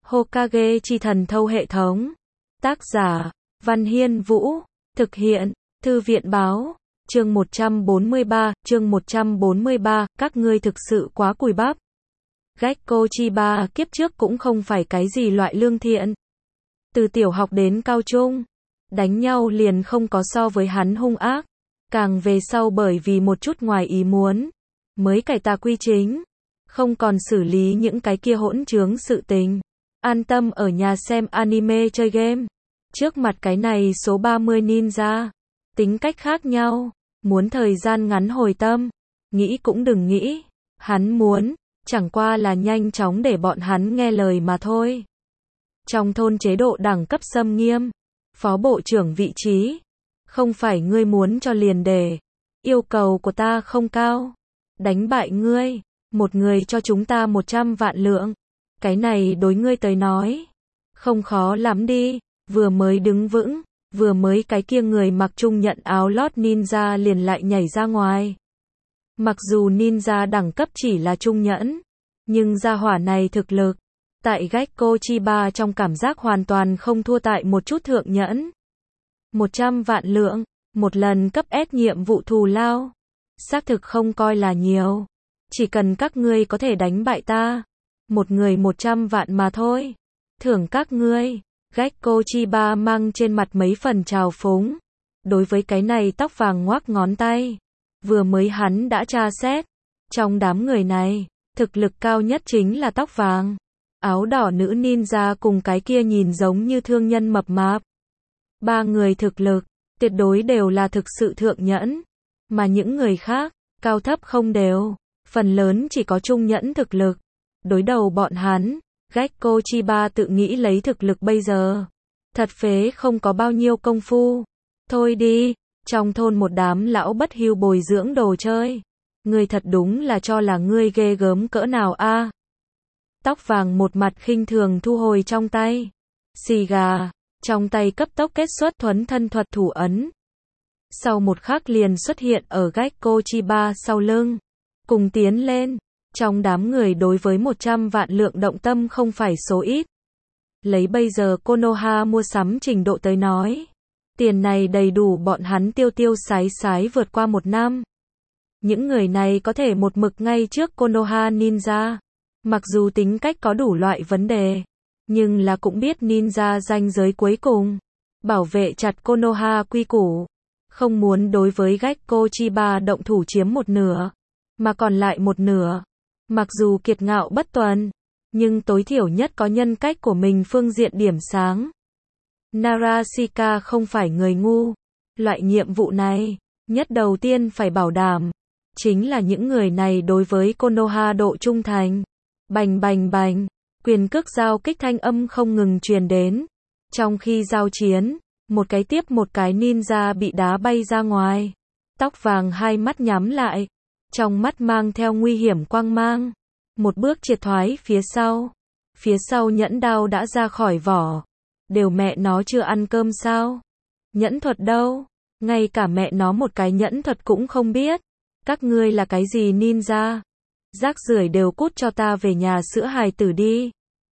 Hokage chi thần thâu hệ thống. Tác giả, Văn Hiên Vũ. Thực hiện, Thư viện báo. Chương 143, các ngươi thực sự quá cùi bắp. Gekko Chiba kiếp trước cũng không phải cái gì loại lương thiện. Từ tiểu học đến cao trung, đánh nhau liền không có so với hắn hung ác. Càng về sau bởi vì một chút ngoài ý muốn, mới cải tà quy chính, không còn xử lý những cái kia hỗn trướng sự tình. An tâm ở nhà xem anime chơi game. Trước mặt cái này số 30 ninja, tính cách khác nhau, muốn thời gian ngắn hồi tâm, nghĩ cũng đừng nghĩ, hắn muốn, chẳng qua là nhanh chóng để bọn hắn nghe lời mà thôi. Trong thôn chế độ đẳng cấp xâm nghiêm, phó bộ trưởng vị trí, không phải ngươi muốn cho liền để, yêu cầu của ta không cao, đánh bại ngươi, một người cho chúng ta 100 vạn lượng, cái này đối ngươi tới nói, không khó lắm đi. Vừa mới đứng vững, vừa mới cái kia người mặc trung nhận áo lót ninja liền lại nhảy ra ngoài. Mặc dù ninja đẳng cấp chỉ là trung nhẫn, nhưng gia hỏa này thực lực, tại Gekko Chiba trong cảm giác hoàn toàn không thua tại một chút thượng nhẫn. 100 vạn lượng, một lần cấp S nhiệm vụ thù lao, xác thực không coi là nhiều. Chỉ cần các ngươi có thể đánh bại ta, một người 100 vạn mà thôi. Thưởng các ngươi. Gekko Chiba mang trên mặt mấy phần trào phúng. Đối với cái này tóc vàng ngoác ngón tay. Vừa mới hắn đã tra xét. Trong đám người này, thực lực cao nhất chính là tóc vàng. Áo đỏ nữ ninja cùng cái kia nhìn giống như thương nhân mập mạp. Ba người thực lực, tuyệt đối đều là thực sự thượng nhẫn. Mà những người khác, cao thấp không đều. Phần lớn chỉ có trung nhẫn thực lực. Đối đầu bọn hắn. Gekko Chiba tự nghĩ lấy thực lực bây giờ, thật phế không có bao nhiêu công phu. Thôi đi, trong thôn một đám lão bất hiu bồi dưỡng đồ chơi. Ngươi thật đúng là cho là ngươi ghê gớm cỡ nào a. Tóc vàng một mặt khinh thường thu hồi trong tay. Xì gà, trong tay cấp tốc kết xuất thuấn thân thuật thủ ấn. Sau một khắc liền xuất hiện ở Gekko Chiba sau lưng. Cùng tiến lên. Trong đám người đối với 100 vạn lượng động tâm không phải số ít. Lấy bây giờ Konoha mua sắm trình độ tới nói. Tiền này đầy đủ bọn hắn tiêu sái vượt qua một năm. Những người này có thể một mực ngay trước Konoha ninja. Mặc dù tính cách có đủ loại vấn đề. Nhưng là cũng biết ninja ranh giới cuối cùng. Bảo vệ chặt Konoha quy củ. Không muốn đối với Gekko Chiba động thủ chiếm một nửa. Mà còn lại một nửa. Mặc dù kiệt ngạo bất tuần, nhưng tối thiểu nhất có nhân cách của mình phương diện điểm sáng. Narashika không phải người ngu. Loại nhiệm vụ này, nhất đầu tiên phải bảo đảm, chính là những người này đối với Konoha độ trung thành. Bành bành bành, quyền cước giao kích thanh âm không ngừng truyền đến. Trong khi giao chiến, một cái tiếp một cái ninja bị đá bay ra ngoài. Tóc vàng hai mắt nhắm lại. Trong mắt mang theo nguy hiểm quang mang. Một bước triệt thoái phía sau. Phía sau nhẫn đao đã ra khỏi vỏ. Đều mẹ nó chưa ăn cơm sao? Nhẫn thuật đâu? Ngay cả mẹ nó một cái nhẫn thuật cũng không biết. Các ngươi là cái gì ninja? Rác rưởi đều cút cho ta về nhà sữa hài tử đi.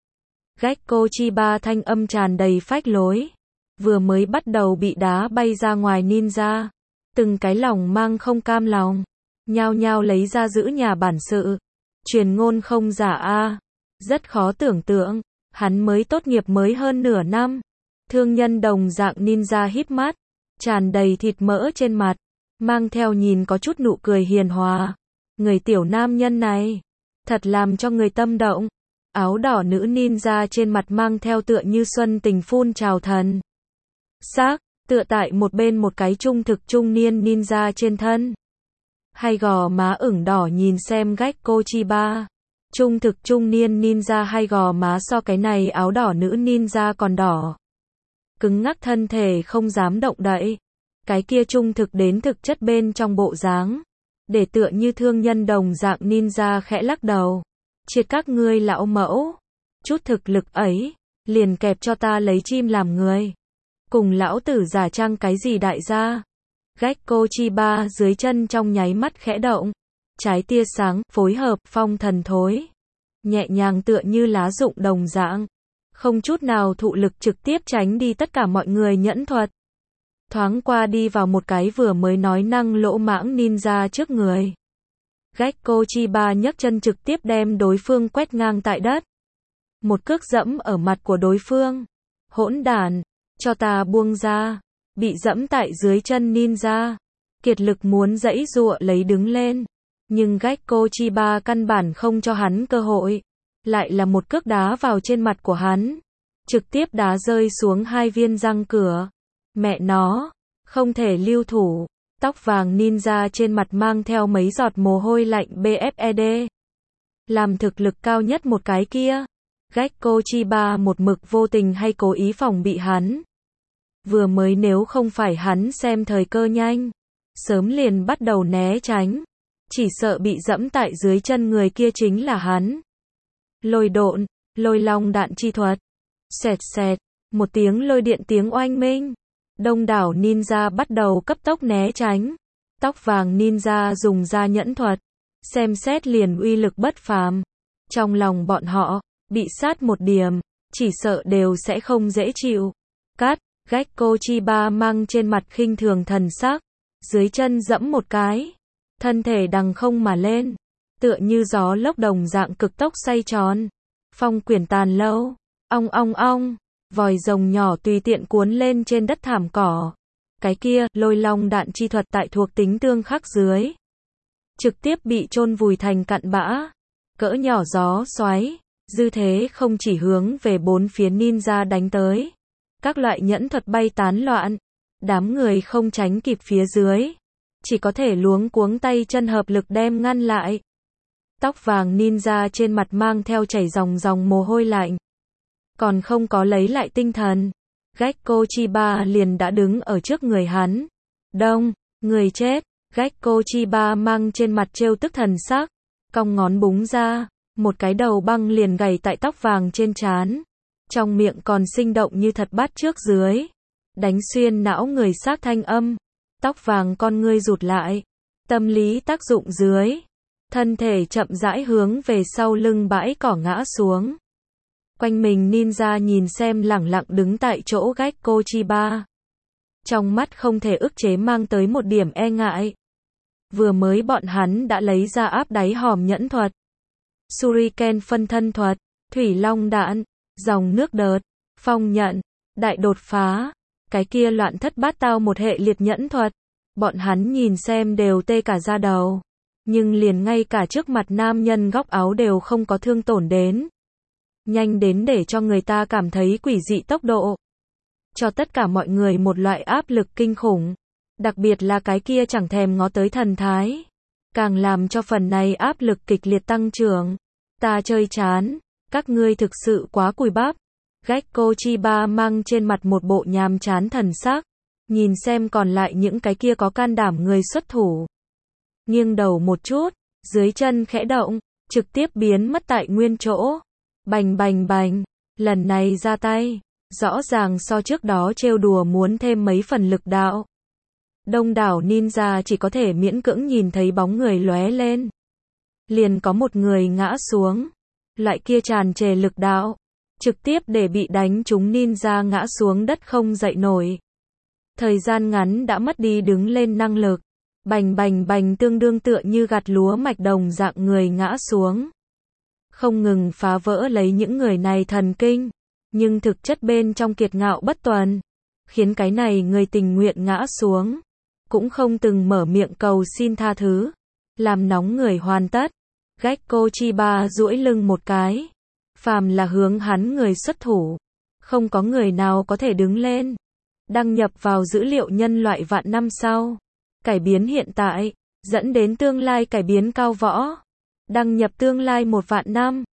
Gekko Chiba thanh âm tràn đầy phách lối. Vừa mới bắt đầu bị đá bay ra ngoài ninja. Từng cái lòng mang không cam lòng. Nhao nhao lấy ra giữ nhà bản sự. Truyền ngôn không giả a. Rất khó tưởng tượng, hắn mới tốt nghiệp mới hơn nửa năm. Thương nhân đồng dạng ninja híp mắt, tràn đầy thịt mỡ trên mặt, mang theo nhìn có chút nụ cười hiền hòa. Người tiểu nam nhân này, thật làm cho người tâm động. Áo đỏ nữ ninja trên mặt mang theo tựa như xuân tình phun trào thần. Xác, tựa tại một bên một cái trung thực trung niên ninja trên thân. Hai gò má ửng đỏ nhìn xem Gekko Chiba. Trung thực trung niên ninja hai gò má so cái này áo đỏ nữ ninja còn đỏ. Cứng ngắc thân thể không dám động đậy. Cái kia trung thực đến thực chất bên trong bộ dáng. Để tựa như thương nhân đồng dạng ninja khẽ lắc đầu. Triệt các ngươi lão mẫu. Chút thực lực ấy, liền kẹp cho ta lấy chim làm người. Cùng lão tử giả trang cái gì đại gia. Gekko Chiba dưới chân trong nháy mắt khẽ động. Trái tia sáng, phối hợp, phong thần thối. Nhẹ nhàng tựa như lá rụng đồng dạng. không chút nào thụ lực trực tiếp tránh đi tất cả mọi người nhẫn thuật. Thoáng qua đi vào một cái vừa mới nói năng lỗ mãng ninja trước người. Gekko Chiba nhấc chân trực tiếp đem đối phương quét ngang tại đất. Một cước dẫm ở mặt của đối phương. Hỗn đản, cho ta buông ra. Bị dẫm tại dưới chân ninja. Kiệt lực muốn giãy giụa lấy đứng lên. Nhưng Gekko Chiba căn bản không cho hắn cơ hội. Lại là một cước đá vào trên mặt của hắn. Trực tiếp đá rơi xuống 2 viên răng cửa. Mẹ nó, không thể lưu thủ. Tóc vàng ninja trên mặt mang theo mấy giọt mồ hôi lạnh BFED. Làm thực lực cao nhất một cái kia. Gekko Chiba một mực vô tình hay cố ý phòng bị hắn. Vừa mới nếu không phải hắn xem thời cơ nhanh. Sớm liền bắt đầu né tránh. Chỉ sợ bị dẫm tại dưới chân người kia chính là hắn. Lôi độn, lôi long đạn chi thuật. Xẹt xẹt, một tiếng lôi điện tiếng oanh minh. Đông đảo ninja bắt đầu cấp tốc né tránh. Tóc vàng ninja dùng ra nhẫn thuật. Xem xét liền uy lực bất phàm. Trong lòng bọn họ, bị sát một điểm, chỉ sợ đều sẽ không dễ chịu. Cát, Gekko Chiba mang trên mặt khinh thường thần sắc. Dưới chân dẫm một cái. Thân thể đằng không mà lên. Tựa như gió lốc đồng dạng cực tốc xoay tròn. Phong quyển tàn lâu. Ong ong ong. Vòi rồng nhỏ tùy tiện cuốn lên trên đất thảm cỏ. Cái kia, lôi long đạn chi thuật tại thuộc tính tương khắc dưới. Trực tiếp bị chôn vùi thành cặn bã. Cỡ nhỏ gió xoáy. Dư thế không chỉ hướng về 4 phía ninja đánh tới. Các loại nhẫn thuật bay tán loạn. Đám người không tránh kịp phía dưới. Chỉ có thể luống cuống tay chân hợp lực đem ngăn lại. Tóc vàng ninja trên mặt mang theo chảy dòng dòng mồ hôi lạnh. Còn không có lấy lại tinh thần. Gekko Chiba liền đã đứng ở trước người hắn. Đông, người chết. Gekko Chiba mang trên mặt trêu tức thần sắc. Cong ngón búng ra. Một cái đầu băng liền gảy tại tóc vàng trên trán. Trong miệng còn sinh động như thật bắt trước dưới. Đánh xuyên não người xác thanh âm. Tóc vàng con ngươi rụt lại. Tâm lý tác dụng dưới. Thân thể chậm rãi hướng về sau lưng bãi cỏ ngã xuống. Quanh mình ninja nhìn xem lẳng lặng đứng tại chỗ Gekko Chiba. Trong mắt không thể ức chế mang tới một điểm e ngại. Vừa mới bọn hắn đã lấy ra áp đáy hòm nhẫn thuật. Shuriken phân thân thuật, thủy long đạn, dòng nước đợt, phong nhận, đại đột phá. Cái kia loạn thất bát tao một hệ liệt nhẫn thuật. Bọn hắn nhìn xem đều tê cả da đầu. Nhưng liền ngay cả trước mặt nam nhân góc áo đều không có thương tổn đến. Nhanh đến để cho người ta cảm thấy quỷ dị tốc độ. Cho tất cả mọi người một loại áp lực kinh khủng. Đặc biệt là cái kia chẳng thèm ngó tới thần thái. Càng làm cho phần này áp lực kịch liệt tăng trưởng. Ta chơi chán. Các ngươi thực sự quá cùi bắp. Gekko Chiba mang trên mặt một bộ nhàm chán thần sắc. Nhìn xem còn lại những cái kia có can đảm người xuất thủ. Nghiêng đầu một chút. Dưới chân khẽ động. Trực tiếp biến mất tại nguyên chỗ. Bành bành bành. Lần này ra tay. Rõ ràng so trước đó trêu đùa muốn thêm mấy phần lực đạo. Đông đảo ninja chỉ có thể miễn cưỡng nhìn thấy bóng người lóe lên. Liền có một người ngã xuống. Loại kia tràn trề lực đạo. Trực tiếp để bị đánh trúng ninja ngã xuống đất không dậy nổi. Thời gian ngắn đã mất đi đứng lên năng lực. Bành bành bành tương đương tựa như gặt lúa mạch đồng dạng người ngã xuống. Không ngừng phá vỡ lấy những người này thần kinh. Nhưng thực chất bên trong kiệt ngạo bất tuần. Khiến cái này người tình nguyện ngã xuống. Cũng không từng mở miệng cầu xin tha thứ. Làm nóng người hoàn tất. Gekko Chiba duỗi lưng một cái. Phàm là hướng hắn người xuất thủ. Không có người nào có thể đứng lên. Đăng nhập vào dữ liệu nhân loại vạn năm sau. Cải biến hiện tại. Dẫn đến tương lai cải biến cao võ. Đăng nhập tương lai 1 vạn năm.